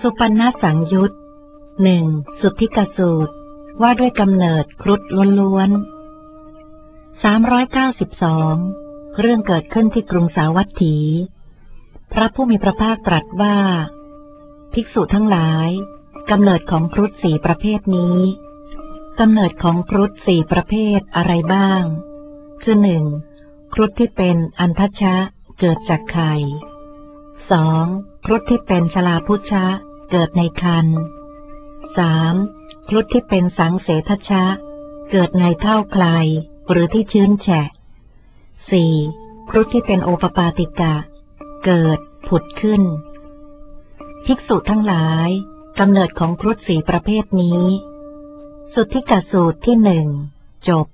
สุปันนสังยุต 1. สุทธิกสูตรว่าด้วยกำเนิดครุฑล้วนๆ392เรื่องเกิดขึ้นที่กรุงสาวัตถีพระผู้มีพระภาคตรัสว่าภิกษุทั้งหลายกำเนิดของครุฑสี่ประเภทนี้กำเนิดของครุฑสี่ประเภทอะไรบ้างคือ 1. ครุฑที่เป็นอันทชะเกิดจากไข่ 2. ครุฑที่เป็นชลาพุชะเกิดในครรภ์ 3. ครุฑที่เป็นสังเสทชะเกิดในเท่าไคลหรือที่ชื้นแฉะ 4. ครุฑที่เป็นโอปปาติกะเกิดผุดขึ้นภิกษุทั้งหลายกำเนิดของครุฑสี่ประเภทนี้สุทธิกสูตรที่ 1 จบ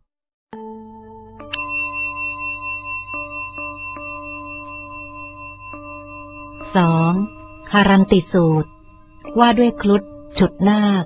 2. หารันติสูตรว่าด้วยครุฑฉุดนาค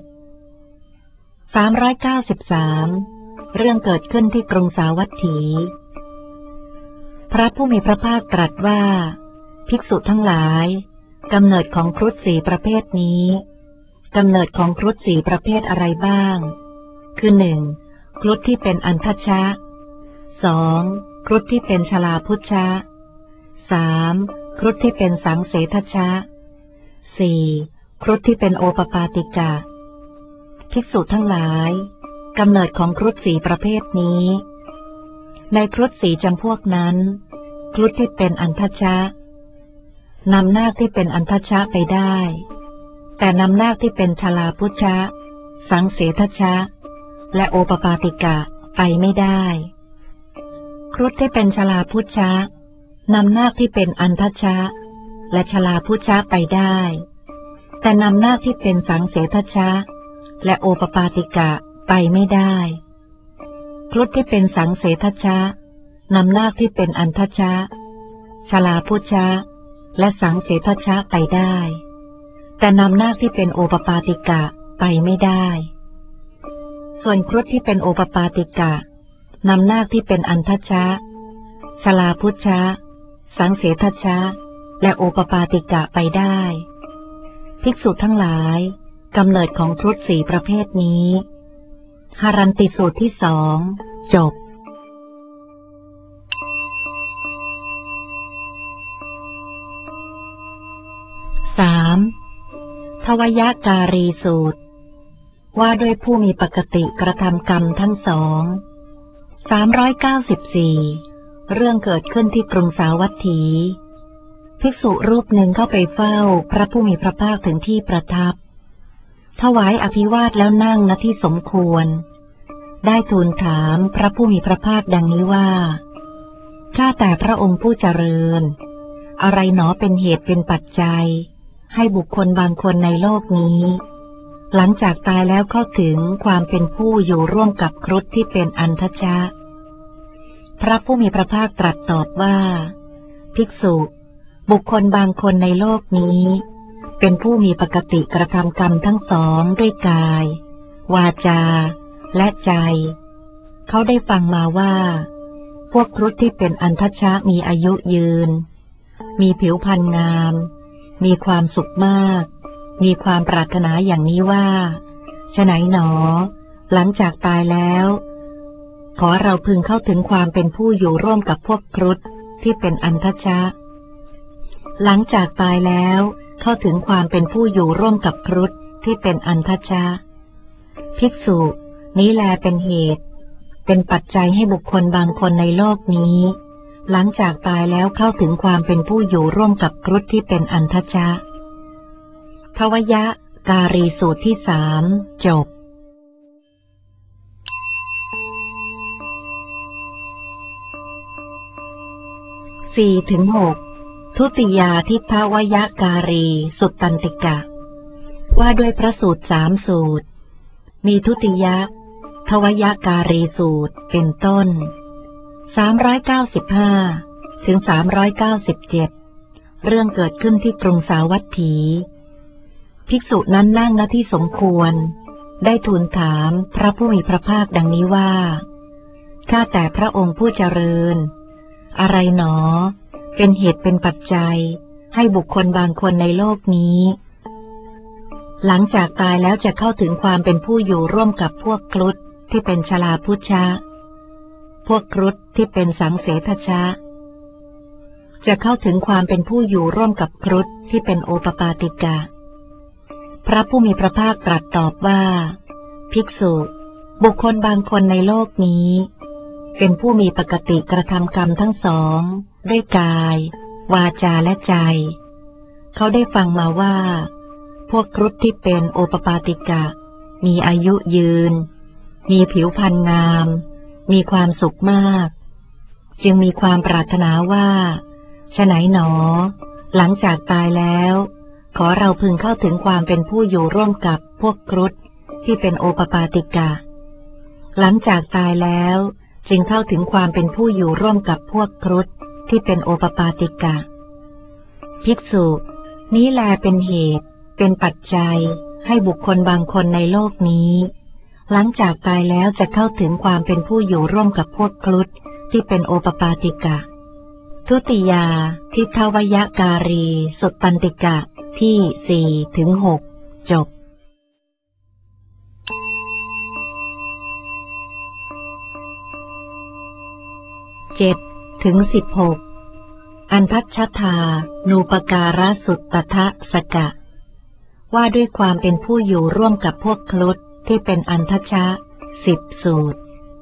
393เรื่องเกิดขึ้นที่กรุงสาวัตถีพระผู้มีพระภาคตรัสว่าภิกษุทั้งหลายกำเนิดของครุฑสี่ประเภทนี้กำเนิดของครุฑสี่ประเภทอะไรบ้างคือ 1. ครุฑที่เป็นอันทชะ 2. ครุฑที่เป็นชลาพุชะ 3. ครุฑที่เป็นสังเสทชะ 4. ครุฑที่เป็นโอปปาติกะภิกษุทั้งหลายกำเนิดของครุฑสี่ประเภทนี้ในครุฑสี่จำพวกนั้นครุฑที่เป็นอันทชะนำนาคที่เป็นอันทชะไปได้แต่นำนาคที่เป็นชลาพุชะสังเสทชะและโอปปาติกะไปไม่ได้ครุฑที่เป็นชลาพุชะนำนาคที่เป็นอันทชะและชลาพุชะไปได้แต่นำนาคที่เป็นสังเสทชะและโอปปาติกะไปไม่ได้ครุฑที่เป็นสังเสทชะนำนาคที่เป็นอันทชะชลาพุชะและสังเสทชะไปได้แต่นำนาคที่เป็นโอปปาติกะไปไม่ได้ส่วนครุฑที่เป็นโอปปาติกะนำนาคที่เป็นอันทชะชลาพุชะสังเสทชะและโอปปาติกะไปได้ภิกษุทั้งหลายกำเนิดของครุฑสี่ประเภทนี้หารันติสูตรที่ 2 จบ3. ทวยการีสูตรว่าด้วยผู้มีปกติกระทำกรรมทั้งสอง394เรื่องเกิดขึ้นที่กรุงสาวัตถีภิกษุรูปหนึ่งเข้าไปเฝ้าพระผู้มีพระภาคถึงที่ประทับถวายอภิวาทแล้วนั่งณที่สมควรได้ทูลถามพระผู้มีพระภาคดังนี้ว่าข้าแต่พระองค์ผู้เจริญอะไรหนอเป็นเหตุเป็นปัจจัยให้บุคคลบางคนในโลกนี้หลังจากตายแล้วเข้าถึงความเป็นผู้อยู่ร่วมกับครุฑที่เป็นอันทชะพระผู้มีพระภาคตรัสตอบว่าภิกษุบุคคลบางคนในโลกนี้เป็นผู้มีปกติกระทำกรรมทั้งสองด้วยกายวาจาและใจเขาได้ฟังมาว่าพวกครุฑที่เป็นอันทชะมีอายุยืนมีผิวพรรณงามมีความสุขมากมีความปรารถนาอย่างนี้ว่าฉะไหนหนอหลังจากตายแล้วขอเราพึงเข้าถึงความเป็นผู้อยู่ร่วมกับพวกครุฑที่เป็นอันทชะหลังจากตายแล้วเข้าถึงความเป็นผู้อยู่ร่วมกับครุฑที่เป็นอันทชะภิกษุนี้แลเป็นเหตุเป็นปัจจัยให้บุคคลบางคนในโลกนี้หลังจากตายแล้วเข้าถึงความเป็นผู้อยู่ร่วมกับครุฑที่เป็นอันทชะทวยการีสูตรที่ 3 จบ4-6ทุติยาทิทวยการีสุตตันติกะว่าด้วยพระสูตร3สูตรมีทุติยทวยการีสูตรเป็นต้น395ถึง397เรื่องเกิดขึ้นที่กรุงสาวัตถีภิกษุนั้นนั่งณที่สมควรได้ทูลถามพระผู้มีพระภาคดังนี้ว่าข้าแต่พระองค์ผู้เจริญอะไรหนอเป็นเหตุเป็นปัจจัยให้บุคคลบางคนในโลกนี้หลังจากตายแล้วจะเข้าถึงความเป็นผู้อยู่ร่วมกับพวกครุฑที่เป็นชลาพุชชะพวกครุฑที่เป็นสังเสทชะจะเข้าถึงความเป็นผู้อยู่ร่วมกับครุฑที่เป็นโอปปาติกะพระผู้มีพระภาคตรัสตอบว่าภิกษุบุคคลบางคนในโลกนี้เป็นผู้มีปกติกระทำกรรมทั้งสองด้วยกายวาจาและใจเขาได้ฟังมาว่าพวกครุฑที่เป็นโอปปาติกะมีอายุยืนมีผิวพรรณงามมีความสุขมากจึงมีความปรารถนาว่าฉะไหนหนอหลังจากตายแล้วขอเราพึงเข้าถึงความเป็นผู้อยู่ร่วมกับพวกครุฑที่เป็นโอปปาติกะหลังจากตายแล้วจึงเข้าถึงความเป็นผู้อยู่ร่วมกับพวกครุฑที่เป็นโอปปาติกะภิกษุนี้แลเป็นเหตุเป็นปัจจัยให้บุคคลบางคนในโลกนี้หลังจากตายแล้วจะเข้าถึงความเป็นผู้อยู่ร่วมกับพวกครุฑที่เป็นโอปปาติกะทุติยาทิทวยการีสุตตันติกะที่4-6จบ7-16อันทัชชทานูปการะสุตตทะสกะว่าด้วยความเป็นผู้อยู่ร่วมกับพวกครุฑที่เป็นอันทัชชะ10สูตร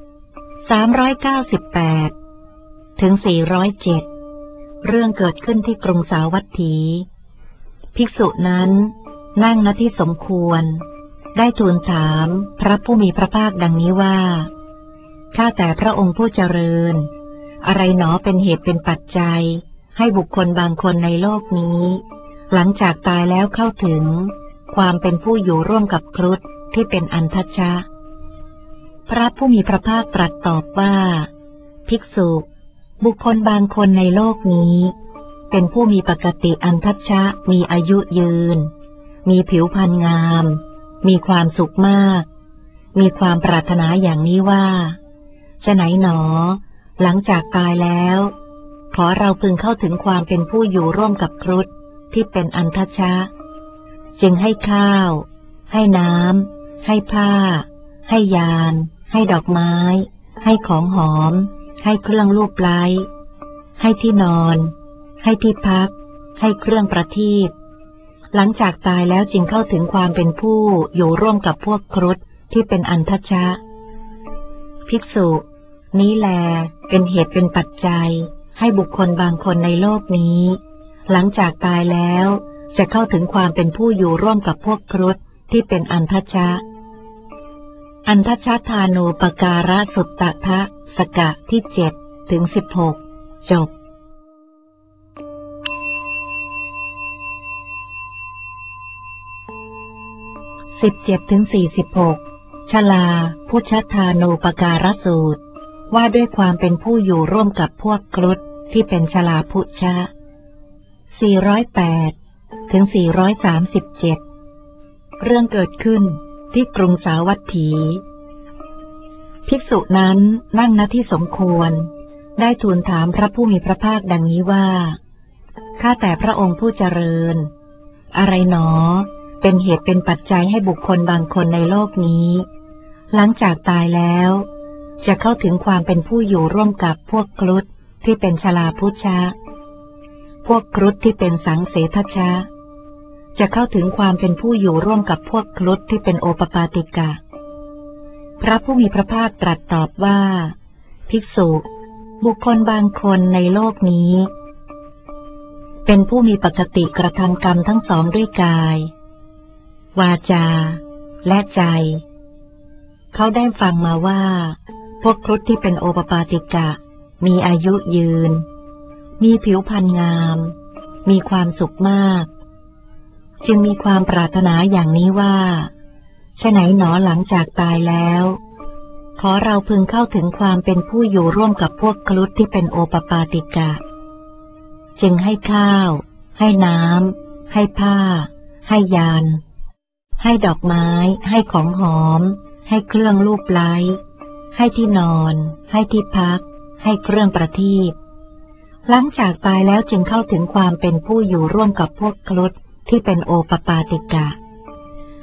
398-407เรื่องเกิดขึ้นที่กรุงสาวัตถีภิกษุนั้นนั่งณที่สมควรได้ทูลถามพระผู้มีพระภาคดังนี้ว่าข้าแต่พระองค์ผู้เจริญอะไรหนอเป็นเหตุเป็นปัจจัยให้บุคคลบางคนในโลกนี้หลังจากตายแล้วเข้าถึงความเป็นผู้อยู่ร่วมกับครุฑที่เป็นอันทัชชะพระผู้มีพระภาคตรัสตอบว่าภิกษุบุคคลบางคนในโลกนี้เป็นผู้มีปกติอันทัชชะมีอายุยืนมีผิวพรรณงามมีความสุขมากมีความปรารถนาอย่างนี้ว่าฉะไหนหนอหลังจากตายแล้วขอเราพึงเข้าถึงความเป็นผู้อยู่ร่วมกับครุฑที่เป็นอันทัชชะจึงให้ข้าวให้น้ำให้ผ้าให้ยานให้ดอกไม้ให้ของหอมให้เครื่องลูบไล้ให้ที่นอนให้ที่พักให้เครื่องประทีปหลังจากตายแล้วจึงเข้าถึงความเป็นผู้อยู่ร่วมกับพวกครุฑที่เป็นอันทัชชะภิกษุนี้แลเป็นเหตุเป็นปัจจัยให้บุคคลบางคนในโลกนี้หลังจากตายแล้วจะเข้าถึงความเป็นผู้อยู่ร่วมกับพวกครุฑที่เป็นอันทัชชะอันทัชชทานูปการะสุตตทะสกะที่7-16จบ17-46ชลาพุชชทานูปการะสูตรว่าด้วยความเป็นผู้อยู่ร่วมกับพวกครุฑที่เป็นชลาพุชชะ408-437เรื่องเกิดขึ้นที่กรุงสาวัตถีภิกษุนั้นนั่งณที่สมควรได้ทูลถามพระผู้มีพระภาคดังนี้ว่าข้าแต่พระองค์ผู้เจริญอะไรหนอเป็นเหตุเป็นปัจจัยให้บุคคลบางคนในโลกนี้หลังจากตายแล้วจะเข้าถึงความเป็นผู้อยู่ร่วมกับพวกครุฑที่เป็นชลาพุชชะพวกครุฑที่เป็นสังเสทชะจะเข้าถึงความเป็นผู้อยู่ร่วมกับพวกครุฑที่เป็นโอปปาติกะพระผู้มีพระภาคตรัสตอบว่าภิกษุบุคคลบางคนในโลกนี้เป็นผู้มีปกติกระทำกรรมทั้งสองด้วยกายวาจาและใจเขาได้ฟังมาว่าพวกครุฑที่เป็นโอปปาติกะมีอายุยืนมีผิวพรรณงามมีความสุขมากจึงมีความปรารถนาอย่างนี้ว่าฉะไหนหนอหลังจากตายแล้วขอเราพึงเข้าถึงความเป็นผู้อยู่ร่วมกับพวกครุฑที่เป็นโอปปาติกะจึงให้ข้าวให้น้ำให้ผ้าให้ยานให้ดอกไม้ให้ของหอมให้เครื่องลูบไล้ให้ที่นอนให้ที่พักให้เครื่องประทีปหลังจากตายแล้วจึงเข้าถึงความเป็นผู้อยู่ร่วมกับพวกครุฑที่เป็นโอปปาติกะ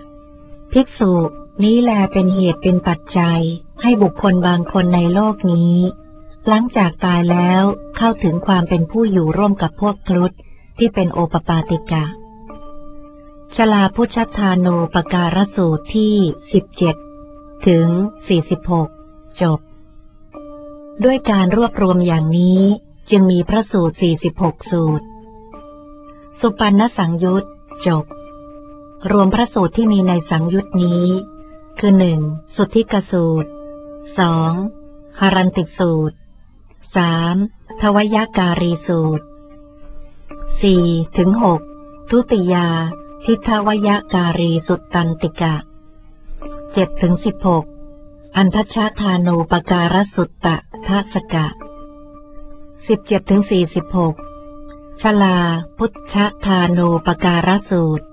ภิกษุนี้แลเป็นเหตุเป็นปัจจัยให้บุคคลบางคนในโลกนี้หลังจากตายแล้วเข้าถึงความเป็นผู้อยู่ร่วมกับพวกครุฑที่เป็นโอปปาติกะชลาพุชธาโนปการสูตรที่17ถึง46จบด้วยการรวบรวมอย่างนี้จึงมีพระสูตร46สูตรสุปันนสังยุตจบรวมพระสูตรที่มีในสังยุตนี้คือ 1. สุทธิกสูตร 2. หรันติสูตร 3. ทวยการีสูตร 4 ถึง 6. ทุติยาทิทวยการีสุตตันติกะ 7 ถึง 16. อันทชาธานูปการสุตตะทัสกะ 17 ถึง 46. ชลาพุทธธานูปการสูตร